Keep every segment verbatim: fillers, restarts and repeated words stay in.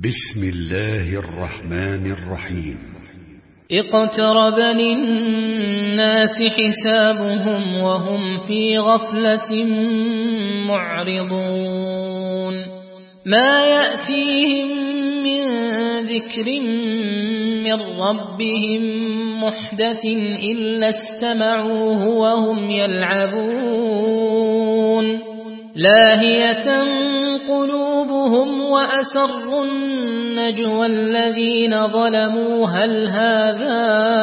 بسم الله الرحمن الرحيم. اقترب للناس حسابهم وهم في غفلة معرضون ما يأتيهم من ذكر من ربهم محدث إلا استمعوه وهم يلعبون لاهية قلوبهم وأسروا النجوى الذين ظلموا هل هذا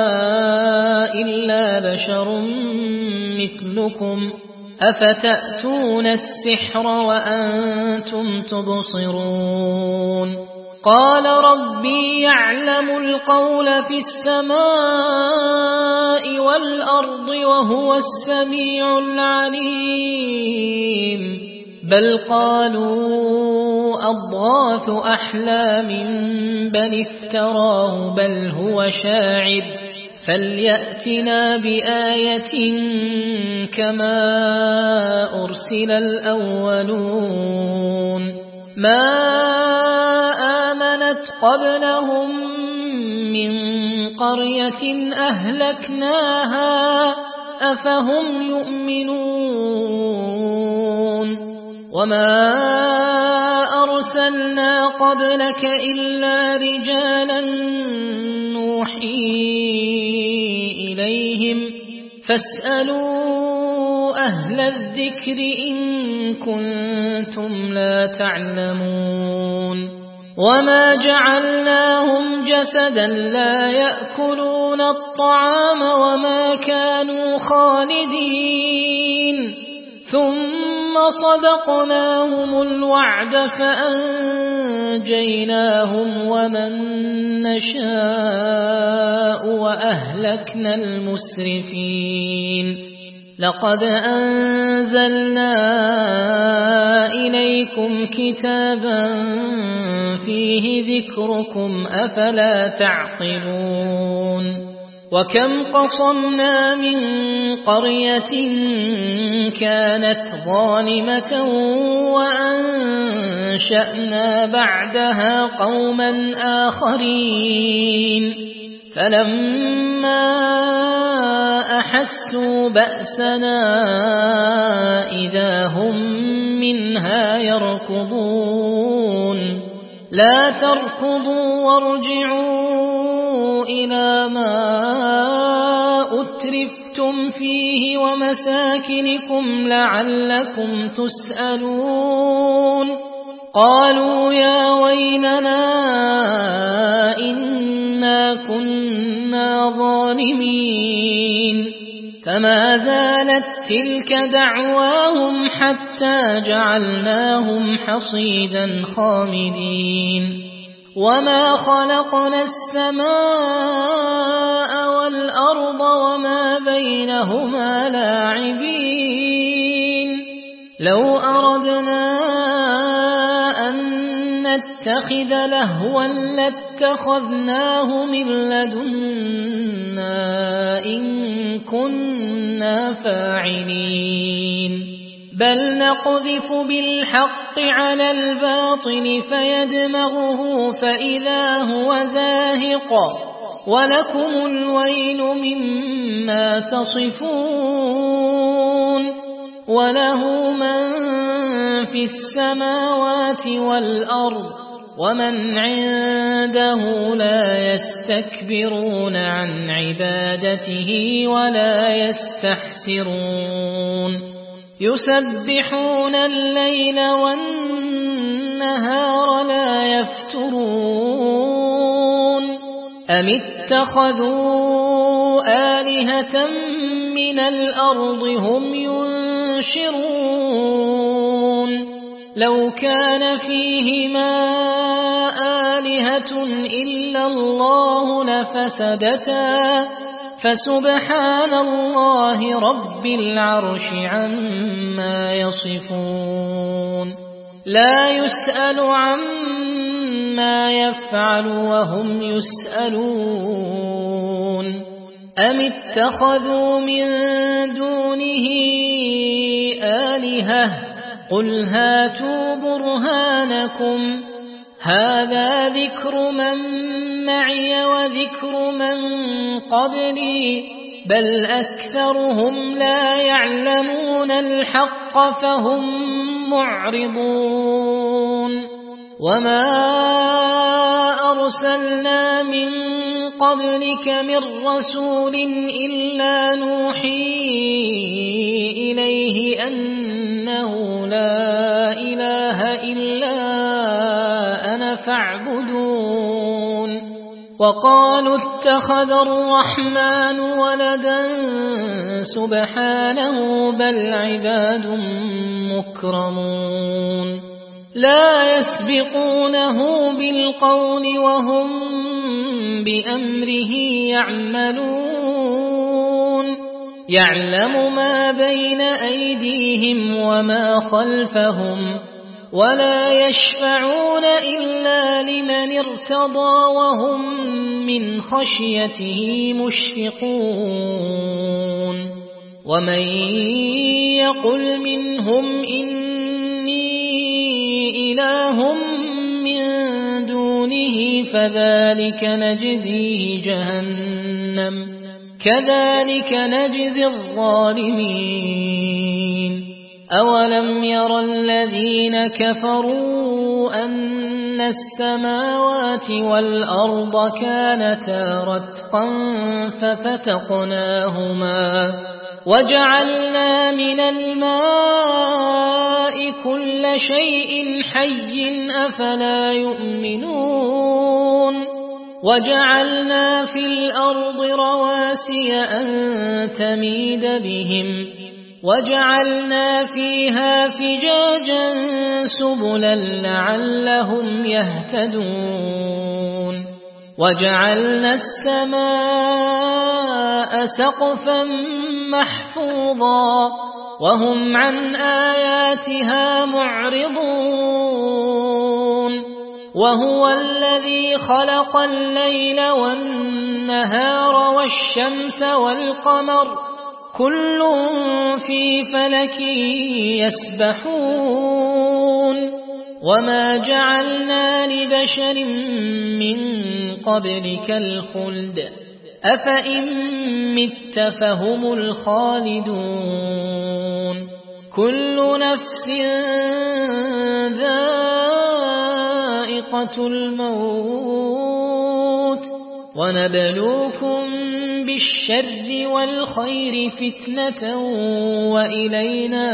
إلا بشر مثلكم أفتأتون السحر وأنتم تبصرون قال ربي يعلم القول في السماء والأرض وهو السميع العليم بل قالوا أضغاث أحلام بل افتراه بل هو شاعر فليأتنا بآية كما أرسل الأولون ما آمنت قبلهم من قرية أهلكناها أفهم يؤمنون وما أرسلنا قبلك إلا رجالا نوحي إليهم فاسألوا أهل الذكر إن كنتم لا تعلمون وما جعلناهم جسدا لا يأكلون الطعام وما كانوا خالدين ثم صدقناهم الوعد فأنجيناهم ومن نشاء وأهلكنا المسرفين لقد أنزلنا إليكم كتابا فيه ذكركم أفلا تعقلون وكم قصمنا من قرية كانت ظالمة وأنشأنا بعدها قوما آخرين فلما أحسوا بأسنا إذا هم منها يركضون لا تركضوا وارجعوا إلى ما أترفتم فيه ومساكنكم لعلكم تسألون قالوا يا ويلنا إنا كنا ظالمين فما زالت تلك دعواهم حتى جعلناهم حصيدا خامدين وما خلقنا السماء والأرض وما بينهما لاعبين لو أردنا أن نتخذ لهوا لاتخذناه من لدنا إن كنا فاعلين بل نقذف بالحق على الباطل فيدمغه فإذا هو زاهق ولكم الويل مما تصفون وله من في السماوات والأرض ومن عنده لا يستكبرون عن عبادته ولا يستحسرون يسبحون الليل والنهار لا يفترون أم اتخذوا آلهة من الأرض هم ينشرون لو كان فيهما آلهة إلا الله لفسدتا فسبحان الله رب العرش عما يصفون لا يسأل عما يفعل وهم يسألون أم اتخذوا من دونه آلهة قل هاتوا برهانكم هذا ذكر من معي وذكر من قبلي بل أكثرهم لا يعلمون الحق فهم معرضون وما أرسلنا من قبلك من رسول إلا نوحي إليه أنه لا إله إلا أنا فاعبدون وقالوا اتخذ الرحمن ولدا سبحانه بل عباد مكرمون لا يسبقونه بالقول وهم بأمره يعملون يعلم ما بين أيديهم وما خلفهم ولا يشفعون إلا لمن ارتضى وهم من خشيته مشفقون ومن يقل منهم إني إله من دونه فذلك نجزيه جهنم كذلك نجزي الظالمين أولم ير الذين كفروا أن السماوات والأرض كانتا رتقا ففتقناهما وجعلنا من الماء كل شيء حي أفلا يؤمنون وجعلنا في الأرض رواسي أن تميد بهم وجعلنا فيها فجاجا سبلا لعلهم يهتدون وجعلنا السماء سقفا محفوظا وهم عن آياتها معرضون وهو الذي خلق الليل والنهار والشمس والقمر كل في فلك يسبحون وما جعلنا لبشر من قبلك الخلد أفإن مت فهم الخالدون كل نفس ذائقة الموت ونبلوكم بالشر والخير فتنة وإلينا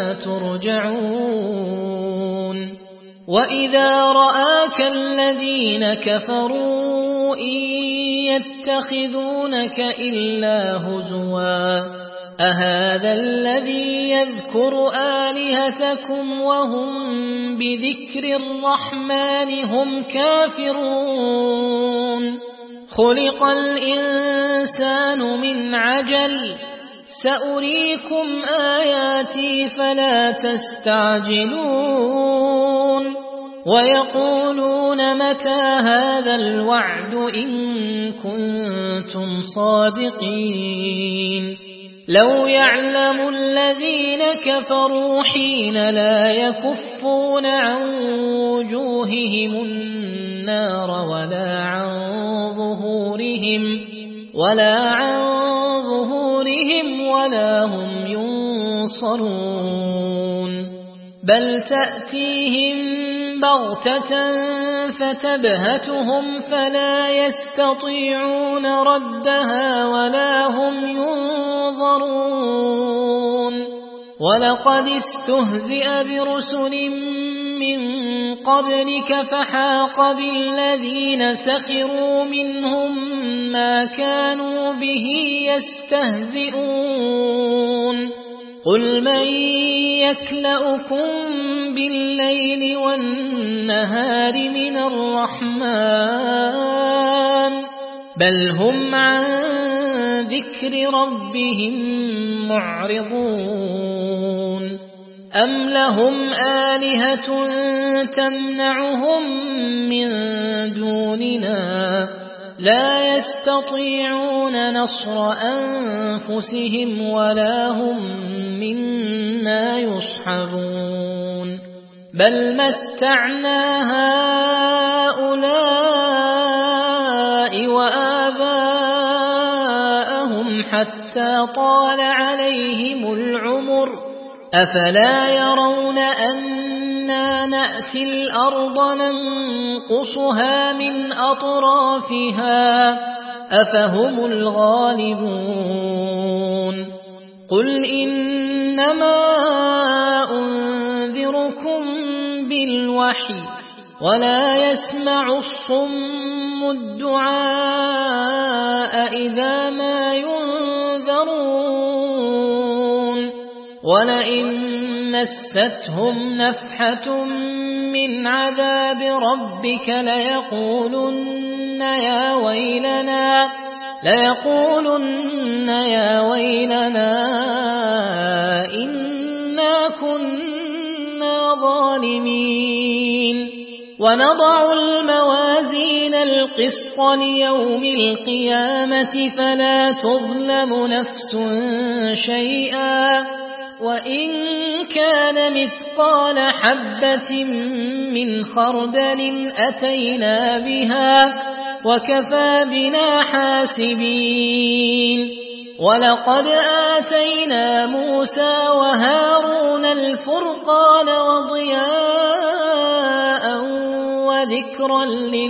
ترجعون وإذا رآك الذين كفروا إن يتخذونك إلا هزوا أهذا الذي يذكر آلهتكم وهم بذكر الرحمن هم كافرون خلق الإنسان من عجل سأريكم آياتي فلا تستعجلون ويقولون متى هذا الوعد إن كنتم صادقين لو يعلم الذين كفروا حين لا يكفون عن وجوههم النار ولا عن ظهورهم ولا عن ظهورهم ولا هم ينصرون بل تأتيهم بغتة فتبهتهم فلا يستطيعون ردها ولا هم ينظرون ولقد استهزئ برسل من قبلك فحاق بالذين سخروا منهم ما كانوا به يستهزئون قل من يكلؤكم بالليل والنهار من الرحمن بل هم عن ذكر ربهم معرضون أم لهم آلهة تمنعهم من دوننا لا يستطيعون نصر أنفسهم ولا هم منا يصحبون بل متعنا هؤلاء وآباءهم حتى طال عليهم العمر أفلا يرون أنا نأتي الأرض ننقصها من أطرافها أفهم الغالبون قل إنما أنذركم بالوحي ولا يسمع الصم الدعاء إذا ما ينذرون ولئن مستهم نفحة من عذاب ربك ليقولن يا ويلنا ليقولن يا ويلنا إنا كنا ظالمين ونضع الموازين القسط ليوم القيامة فلا تظلم نفس شيئا وإن كان مثقال حبة من خردل أتينا بها وكفى بنا حاسبين ولقد آتينا موسى وهارون الفرقان وضياء وذكرا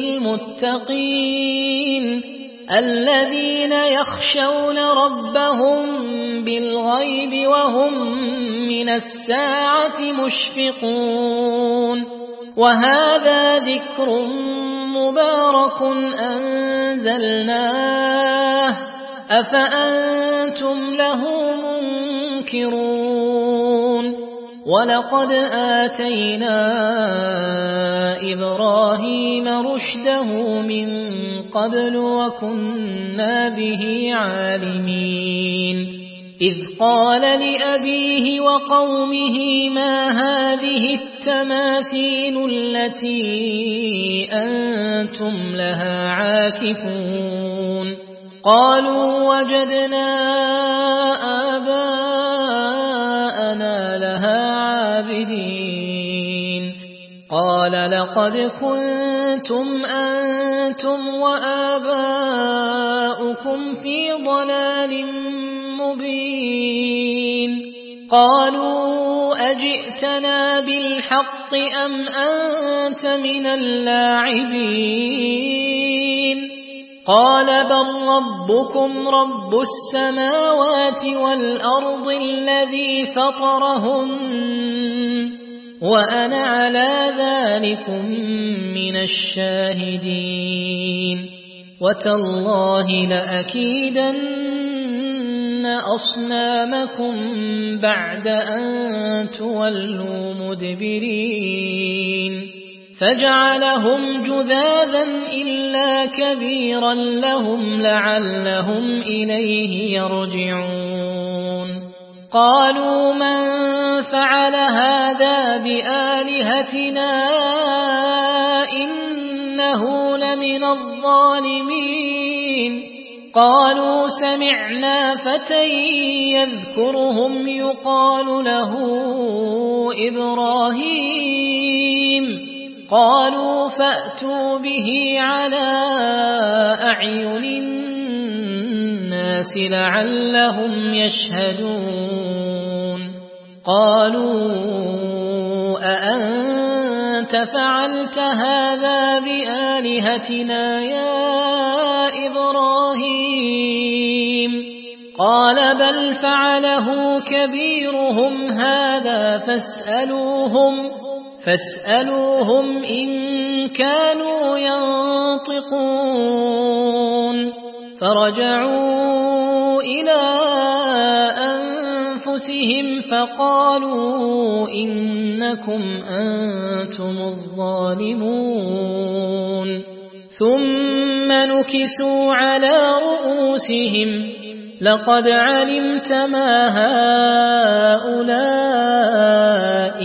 للمتقين الذين يخشون ربهم بالغيب وهم من الساعة مشفقون وهذا ذكر مبارك أنزلناه أفأنتم له منكرون ولقد آتينا إبراهيم رشده من قبل وكنا به عالمين إذ قال لأبيه وقومه ما هذه التماثيل التي أنتم لها عاكفون قالوا وجدنا آباءنا لها عابدين قال لقد كنتم أنتم وآباؤكم في ضلال مبين قالوا أجئتنا بالحق أم أنت من اللاعبين قال بل ربكم رب السماوات والأرض الذي فطرهن وأنا على ذلكم من الشاهدين وتالله لأكيدن أصنامكم بعد أن تولوا مدبرين فجعلهم جذاذا إلا كبيرا لهم لعلهم إليه يرجعون قالوا من فعل هذا بآلهتنا إنه لمن الظالمين قالوا سمعنا فتى يذكرهم يقال له إبراهيم قالوا فأتوا به على أعين الناس لعلهم يشهدون قالوا أأنت فعلت هذا بآلهتنا يا إبراهيم قال بل فعله كبيرهم هذا فاسألوهم فاسألوهم إن كانوا ينطقون فرجعوا إلى أنفسهم فقالوا إنكم أنتم الظالمون ثم نكسوا على رؤوسهم لقد علمت ما هؤلاء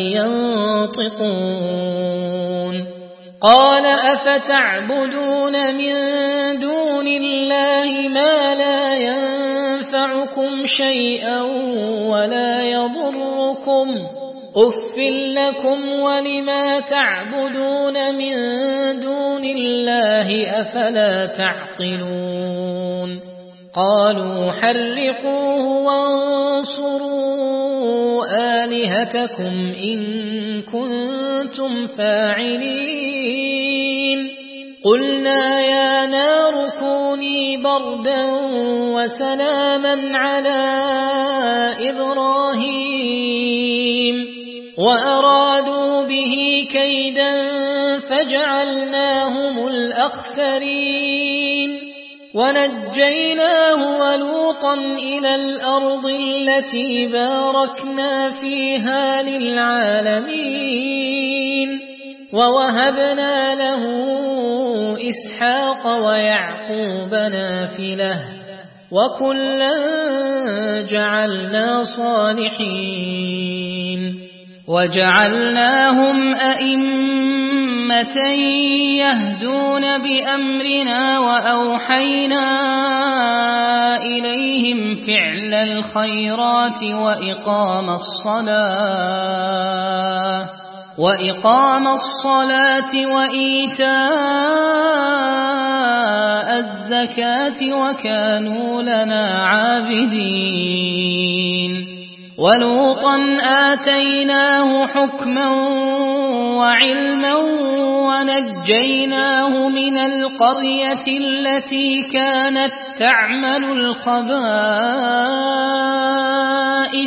ينطقون قال أفتعبدون من دون الله ما لا ينفعكم شيئا ولا يضركم أف لكم ولما تعبدون من دون الله أفلا تعقلون قالوا حرقوه وانصروا آلهتكم إن كنتم فاعلين قلنا يا نار كوني بردا وسلاما على إبراهيم وأرادوا به كيدا فجعلناهم الأخسرين ونجيناه ولوطا إلى الأرض التي باركنا فيها للعالمين ووهبنا له إسحاق ويعقوب نافلة وكلا جعلنا صالحين وجعلناهم أئمة يهدون بأمرنا وأوحينا إليهم فعل الخيرات وإقام الصلاة وإقام الصلاة وإيتاء الزكاة وكانوا لنا عابدين ولوطا آتيناه حكما وعلما ونجيناه من القرية التي كانت تعمل الخبائث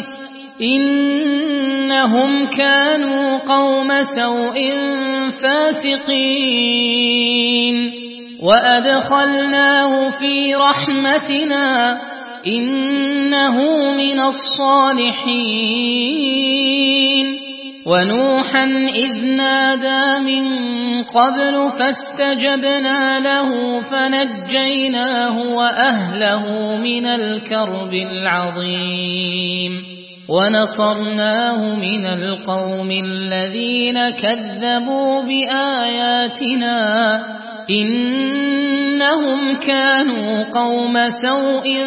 إنهم كانوا قوم سوء فاسقين وأدخلناه في رحمتنا إنه من الصالحين ونوحا إذ نادى من قبل فاستجبنا له فنجيناه وأهله من الكرب العظيم ونصرناه من القوم الذين كذبوا بآياتنا إنهم كانوا قوم سوء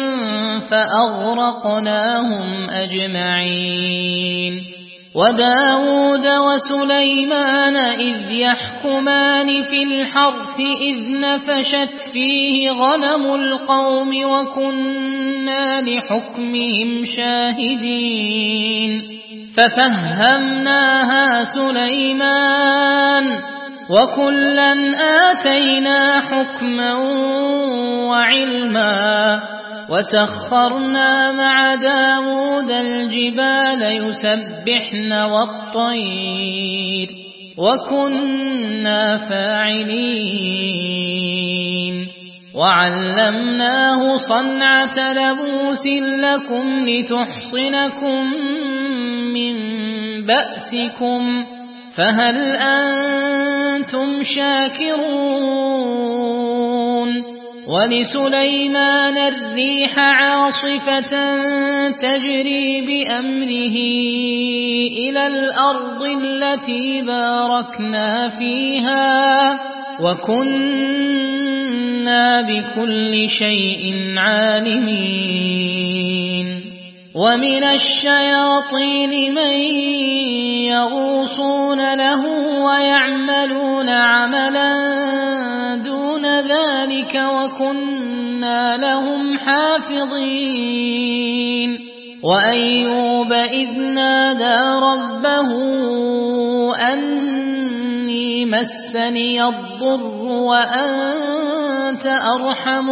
فأغرقناهم أجمعين وداود وسليمان إذ يحكمان في الحرث إذ نفشت فيه غنم القوم وكنا لحكمهم شاهدين ففهمناها سليمان وكلا آتينا حكما وعلما وسخرنا مع داود الجبال يسبحن والطير وكنا فاعلين وعلمناه صنعة لبوس لكم لتحصنكم من بأسكم فهل أنتم شاكرون ولسليمان الريح عاصفة تجري بأمره إلى الأرض التي باركنا فيها وكنا بكل شيء عالمين ومن الشياطين من يغوصون له ويعملون عملا دون ذلك وكنا لهم حافظين وأيوب إذ نادى ربه أني مسني الضر وأنت أرحم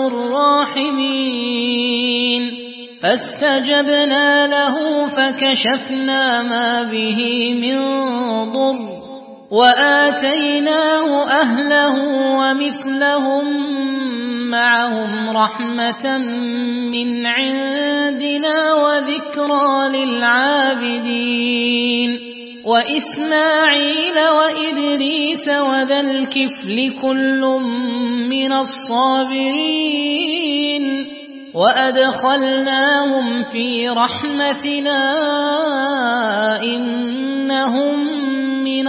الراحمين فاستجبنا له فكشفنا ما به من ضر وآتيناه أهله ومثلهم معهم رحمة من عندنا وذكرى للعابدين وإسماعيل وإدريس وذا الكفل كل من الصابرين وأدخلناهم في رحمتنا إنهم من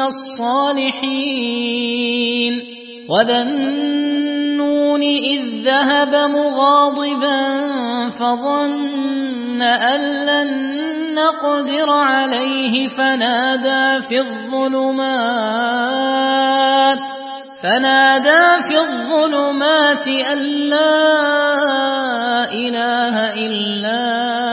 الصالحين وذا النون إذ ذهب مغاضبا فظن أن لن نقدر عليه فنادى في الظلمات فنادى في الظلمات أن لا إله إلا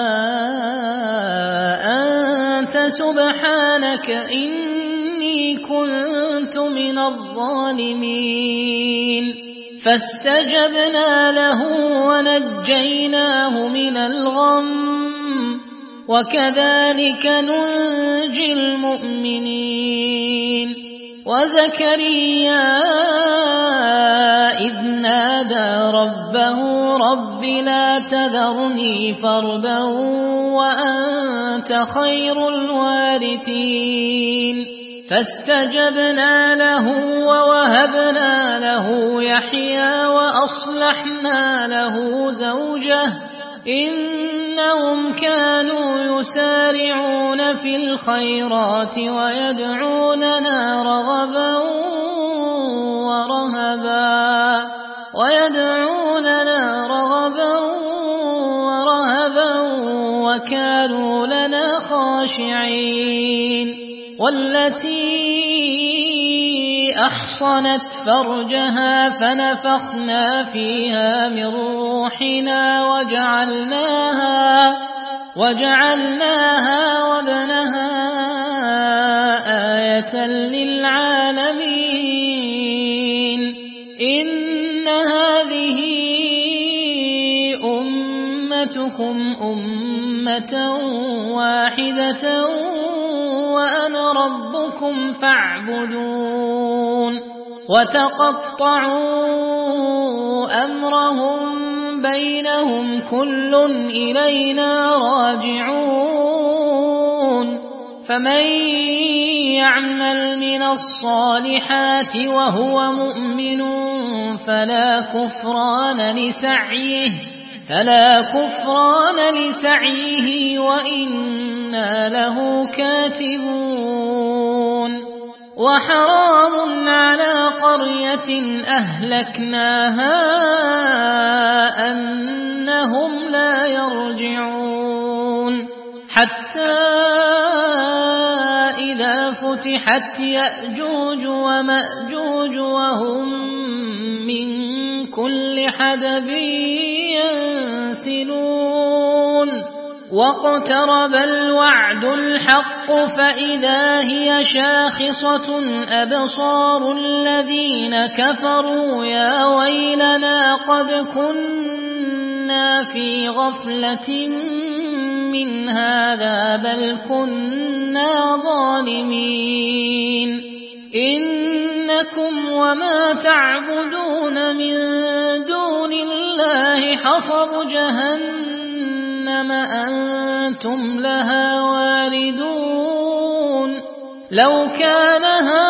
أنت سبحانك إني كنت من الظالمين فاستجبنا له ونجيناه من الغم وكذلك ننجي المؤمنين وزكريا إذ نادى ربه رب لا تذرني فردا وأنت خير الوارثين فاستجبنا له ووهبنا له يحيى وأصلحنا له زوجه إنهم كانوا يسارعون في الخيرات ويدعوننا رغبا ورهبا ويدعوننا رغبا ورهبا وكانوا لنا خاشعين والتي أحصنت فرجها فنفخنا فيها من روحنا وجعلناها وجعلناها وابنها آية للعالمين إن هذه أمتكم أمة واحدة وأنا ربكم فاعبدون وتقطعوا أمرهم بينهم كل إلينا راجعون فمن يعمل من الصالحات وهو مؤمن فلا كفران لسعيه فلا كفران لسعيه وإنا له كاتبون وحرام على قرية أهلكناها أنهم لا يرجعون حتى إذا فتحت يأجوج ومأجوج وهم من كل حدب ينسلون واقترب الوعد الحق فإذا هي شاخصة أبصار الذين كفروا يا ويلنا قد كنا في غفلة من هذا بل كنا ظالمين إنكم وما تعبدون من دون الله حصب جهنم أنتم لها واردون لو كان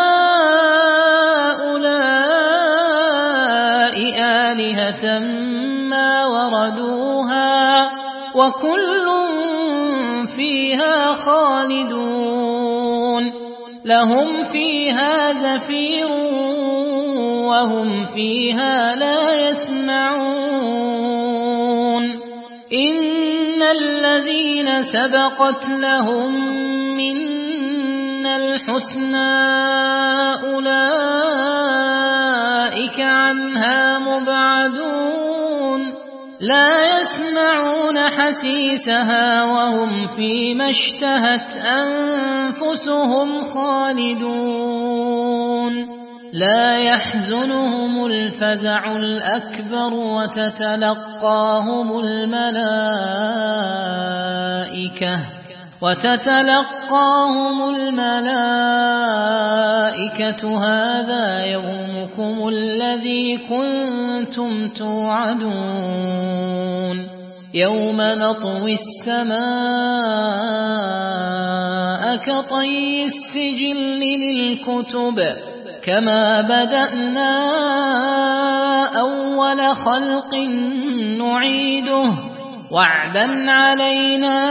هؤلاء آلهة ما وردوها وكل فيها خالدون لهم فيها زفير وهم فيها لا يسمعون إن الذين سبقت لهم منا الحسنى أولئك عنها مبعدون لا يسمعون حسيسها وهم فيما اشتهت أنفسهم خالدون لا يحزنهم الفزع الأكبر وتتلقاهم الملائكة وتتلقاهم الملائكة هذا يومكم الذي كنتم توعدون يوم نطوي السماء كطي السجل للكتب كما بدأنا أول خلق نعيده وعدا علينا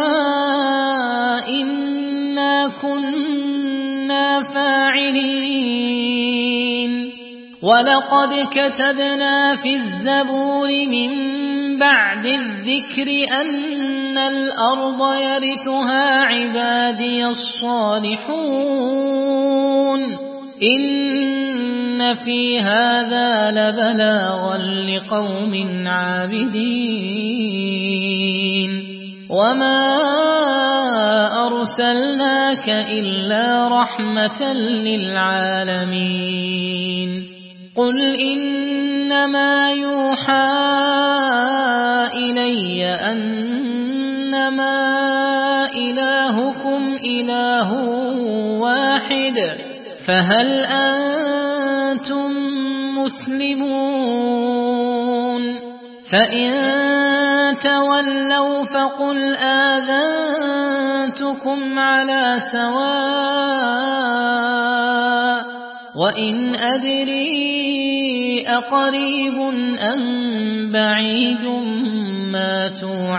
إنا كنا فاعلين ولقد كتبنا في الزبور من بعد الذكر أن الأرض يرثها عبادي الصالحون إن في هذا لبلاغا لقوم عابدين وما أرسلناك إلا رحمة للعالمين قل إنما يوحى إلي أنما إلهكم إله واحد فهل أنتم مسلمون فإن تولوا فقل آذنتكم على سواء وإن أدري أقريب أم بعيد ما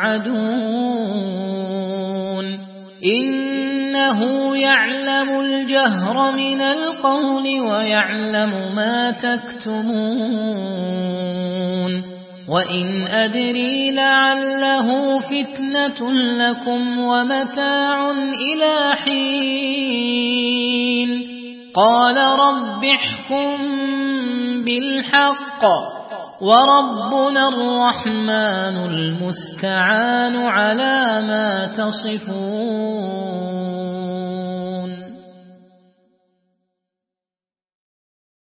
توعدون إنه يعلم الجهر من القول ويعلم ما تكتمون وإن أدري لعله فتنة لكم ومتاع إلى حين قال رب احكم بالحق وربنا الرحمن المستعان على ما تصفون